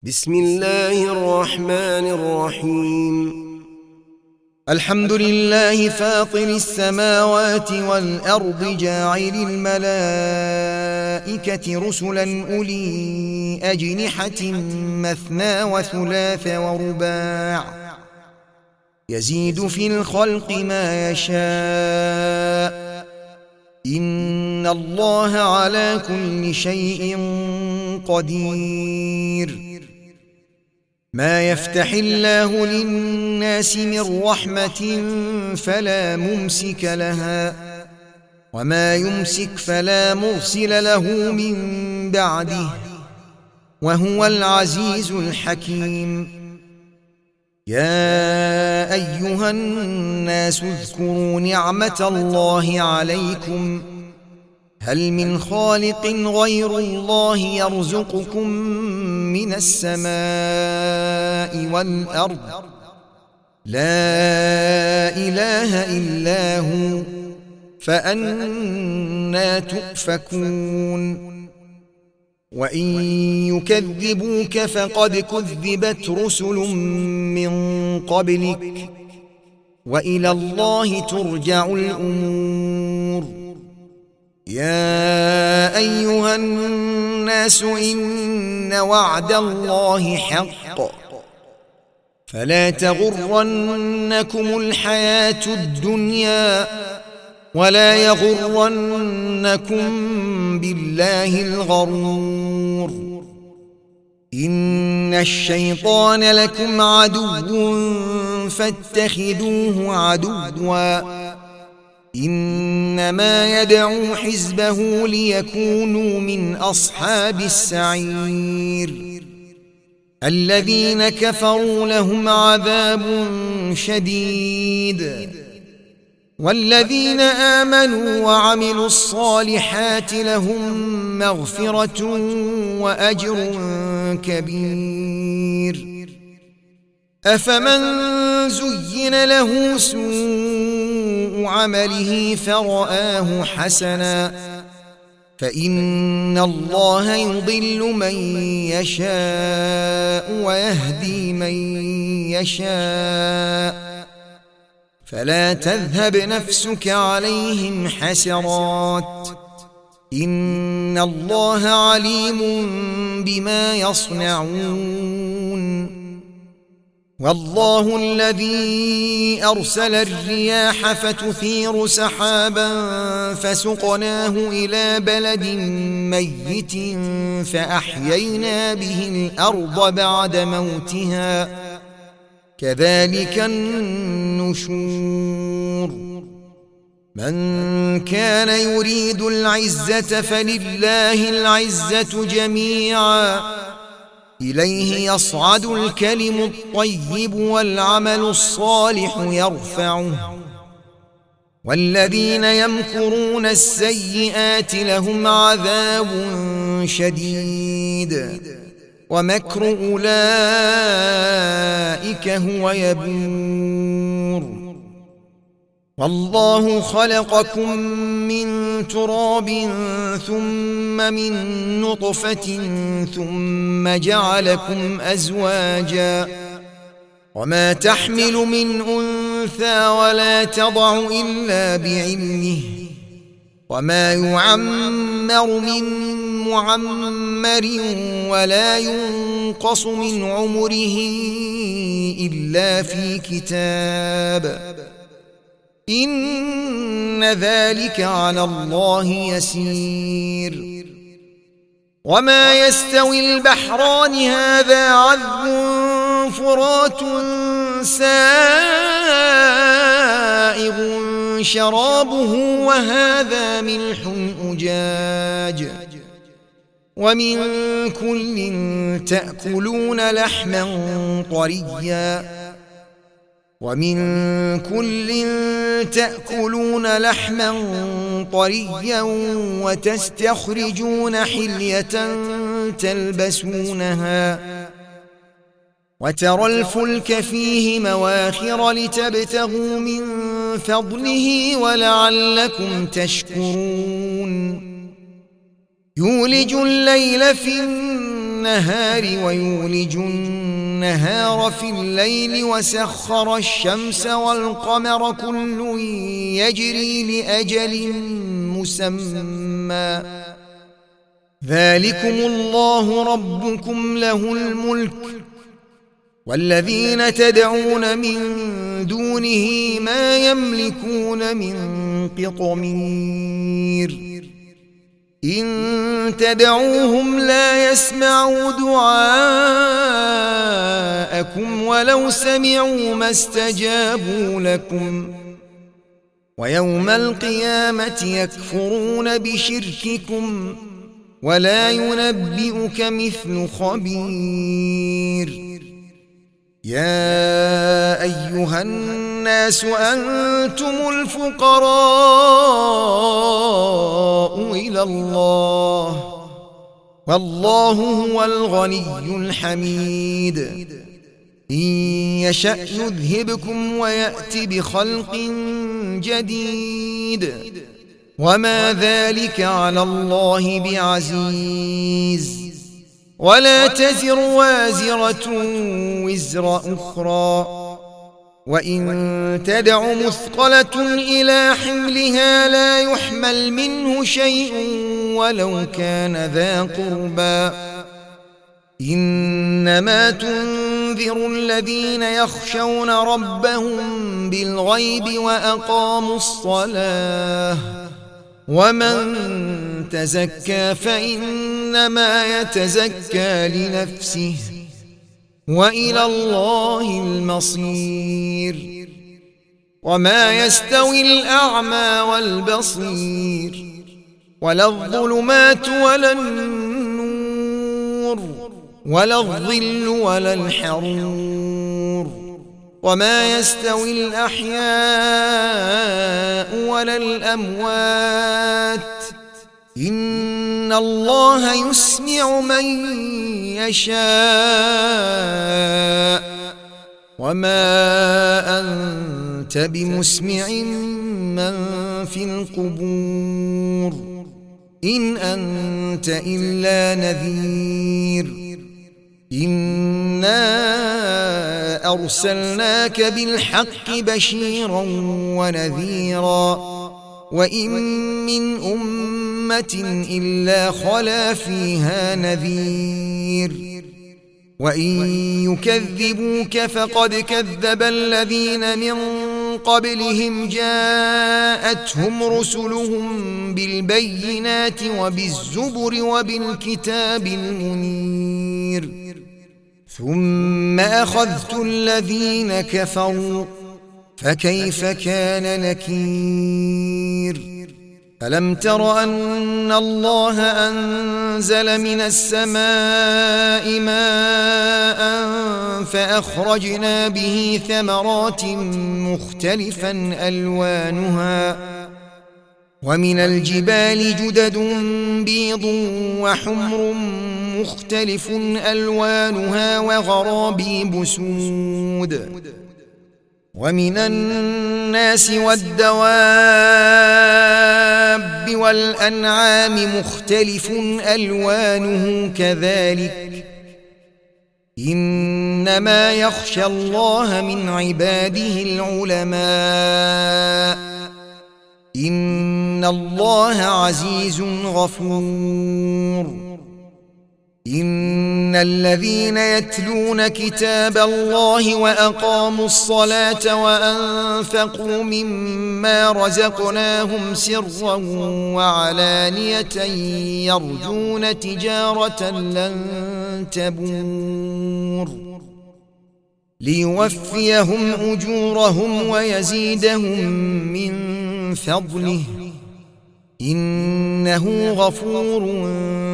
بسم الله الرحمن الرحيم. الحمد لله فاطر السماوات والأرض جاعل الملائكة رسلا أولي أجنحة مثنى وثلاث ورباع يزيد في الخلق ما يشاء إن الله على كل شيء قدير. ما يفتح الله للناس من رحمة فلا ممسك لها وما يمسك فلا مرسل له من بعده وهو العزيز الحكيم. يا أيها الناس اذكروا نعمة الله عليكم هل من خالق غير الله يرزقكم من السماء والأرض لا إله إلا هو فأنى تؤفكون. وإن يكذبوك فقد كذبت رسل من قبلك وإلى الله ترجع الأمور. يا أيها الناس إن وعد الله حق فلا تغرنكم الحياة الدنيا ولا يغرنكم بالله الغرور. إن الشيطان لكم عدو فاتخذوه عدوا إنما يدعو حزبه ليكونوا من أصحاب السعير. الذين كفروا لهم عذاب شديد والذين آمنوا وعملوا الصالحات لهم مغفرة وأجر كبير. أفمن زين له سوء عمله فرآه حسنا فإن الله يضل من يشاء ويهدي من يشاء فلا تذهب نفسك عليهم حسرات إن الله عليم بما يصنعون. والله الذي أرسل الرياح فتثير سحابا فسقناه إلى بلد ميت فأحيينا به الأرض بعد موتها كذلك النشور. من كان يريد العزة فلله العزة جميعا إليه يصعد الكلم الطيب والعمل الصالح يرفعه والذين يمكرون السيئات لهم عذاب شديد ومكر أولئك هو يبور. والله خلقكم من تراب ثم من نطفة ثم جعلكم أزواجا وما تحمل من أنثى ولا تضع إلا بعلمه وما يعمر من معمر ولا ينقص من عمره إلا في كتاب إن ذلك على الله يسير. وما يستوي البحران هذا عذب فرات سائغ شرابه وهذا ملح أجاج ومن كل تأكلون لحما طريا وتستخرجون حلية تلبسونها وترى الفلك فيه مواخر لتبتغوا من فضله ولعلكم تشكرون. يولج الليل في النهار ويولج النهار في الليل وسخر الشمس والقمر كل يجري لأجل مسمى ذلكم الله ربكم له الملك والذين تدعون من دونه ما يملكون من قطمير إن تدعوهم لا يسمعوا دعاءكم ولو سمعوا ما استجابوا لكم ويوم القيامة يكفرون بشرككم ولا ينبئك مثل خبير يا أيها الناس أنتم الفقراء إلى الله والله هو الغني الحميد إن يشأ يذهبكم ويأت بخلق جديد وما ذلك على الله بعزيز ولا تزر وازرة وزر أخرى وإن تدع مثقلة إلى حملها لا يحمل منه شيء ولو كان ذا قربى إنما تنذر الذين يخشون ربهم بالغيب وأقاموا الصلاة ومن تزكى فإنما يتزكى لنفسه وإلى الله المصير وما يستوي الأعمى والبصير ولا الظلمات ولا النور ولا الظل ولا الحرور وما يستوي الأحياء ولا الأموات إن الله يسمع من يشاء وما أنت بمسمع من في القبور إن أنت إلا نذير إنا أرسلناك بالحق بشيرا ونذيرا وإن من أمة إلا خلا فيها نذير وإن يكذبوك فقد كذب الذين من قبلهم جاءتهم رسلهم بالبينات وبالزبر وبالكتاب المنير ثم أخذت الذين كفروا فكيف كان نكير ألم تر أن الله أنزل من السماء ماء فأخرجنا به ثمرات مختلفا ألوانها ومن الجبال جدد بيض وحمر مختلف ألوانها وغرابيب سود ومن الناس والدواب والأنعام مختلف ألوانه كذلك إنما يخشى الله من عباده العلماء إن الله عزيز غفور إن الذين يتلون كتاب الله وأقاموا الصلاة وأنفقوا مما رزقناهم سرا وعلانية يرجون تجارة لن تبور ليوفيهم أجورهم ويزيدهم من فضله إنه غفور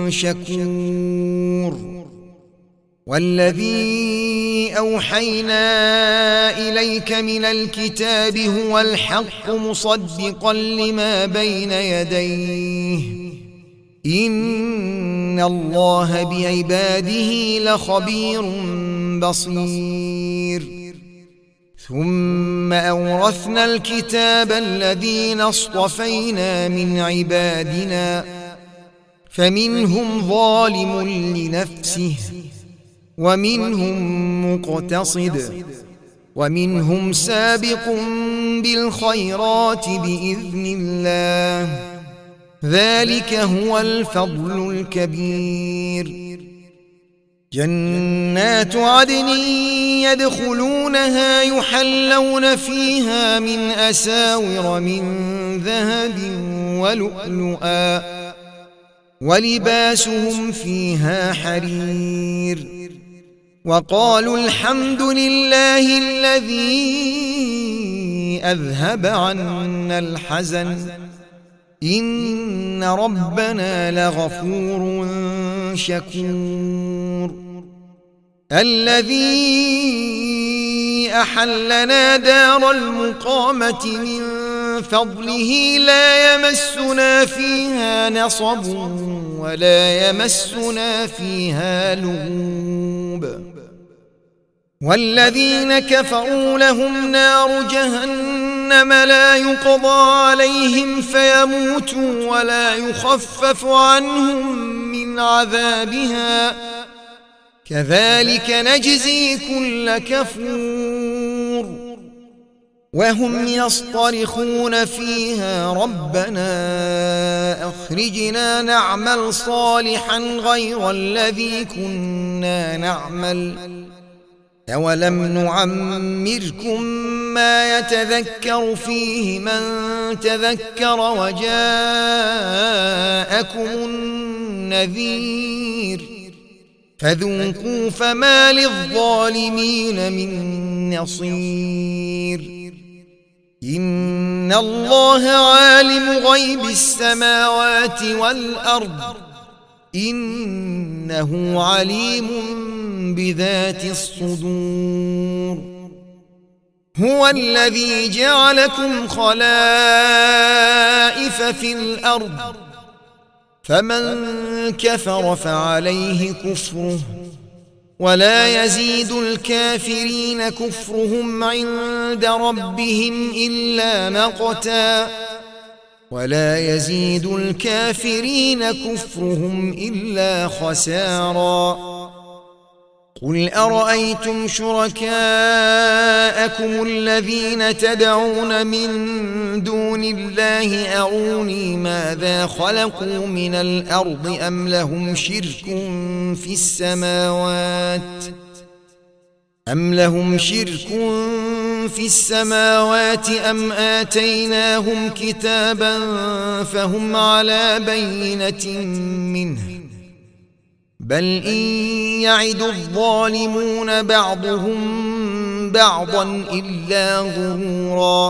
شكور والذي أوحينا إليك من الكتاب هو الحق مصدقا لما بين يديه إن الله بعباده لخبير بصير ثم أورثنا الكتاب الذين اصطفينا من عبادنا فمنهم ظالم لنفسه ومنهم مقتصد ومنهم سابق بالخيرات بإذن الله، ذلك هو الفضل الكبير. جنات عدن يدخلونها يحلون فيها من أساور من ذهب ولؤلؤا ولباسهم فيها حرير. وقالوا الحمد لله الذي أذهب عنا الحزن إن ربنا لغفور شكور. الذي أحلنا دار المقامة من فضله لا يمسنا فيها نصب ولا يمسنا فيها لغوب. والذين كفروا لهم نار جهنم لا يقضى عليهم فيموتوا ولا يخفف عنهم من عذابها كذلك نجزي كل كفور. وهم يصطرخون فيها ربنا أخرجنا نعمل صالحا غير الذي كنا نعمل أولم نعمركم ما يتذكر فيه من تذكر وجاءكم النذير فذوقوا فما للظالمين من نصير. إن الله عالم غيب السماوات والأرض إنه عليم بذات الصدور. هو الذي جعلكم خلائف في الأرض فمن كفر فعليه كفره ولا يزيد الكافرين كفرهم عند ربهم إلا مقتا ولا يزيد الكافرين كفرهم إلا خسارا. قل أرأيتم شركاءكم الذين تدعون من دون الله أروني ماذا خلقوا من الأرض أم لهم شرك في السماوات أم آتيناهم كتابا فهم على بينة منه بل إن يعد الظالمون بعضهم بعضا إلا غرورا.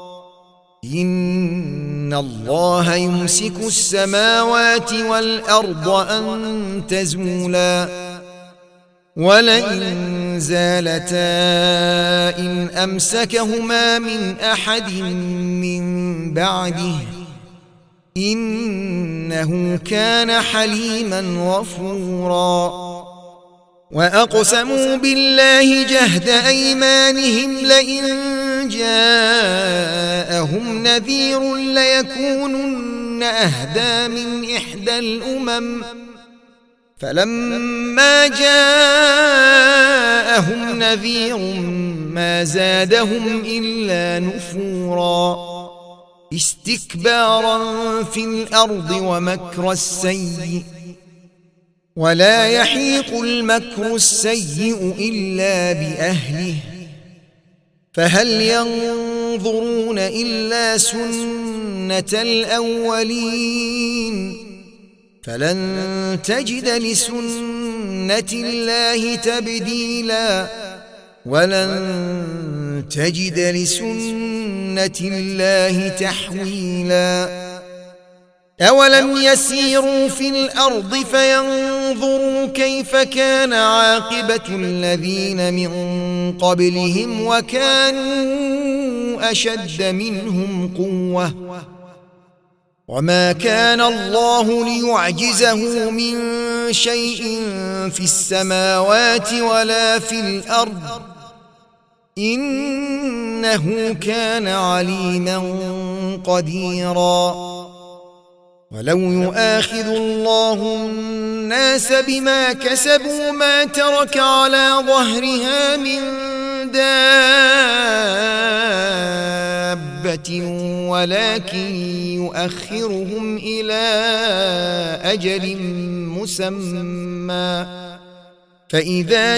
إن الله يمسك السماوات والأرض أن تزولا ولئن زالتا إن أمسكهما من أحد من بعده إنه كان حليما غفورا. وأقسموا بالله جهد أيمانهم لئن جاءهم نذير ليكونن أهدى من إحدى الأمم فلما جاءهم نذير ما زادهم إلا نفورا استكبارا في الأرض ومكر السيء ولا يحيق المكر السيء إلا بأهله فهل ينظرون إلا سنة الأولين فلن تجد لسنة الله تبديلا ولن تجد لسنة الله تحويلا. أولم يسيروا في الأرض فينظروا كيف كان عاقبة الذين من قبلهم وكانوا أشد منهم قوة وما كان الله ليعجزه من شيء في السماوات ولا في الأرض إنه كان عليما قديرا. ولو يؤاخذ الله الناس بما كسبوا ما ترك على ظهرها من دابة ولكن يؤخرهم إلى أجل مسمى فإذا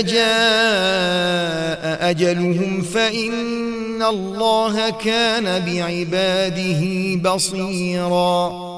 جاء أجلهم فإن الله كان بعباده بصيراً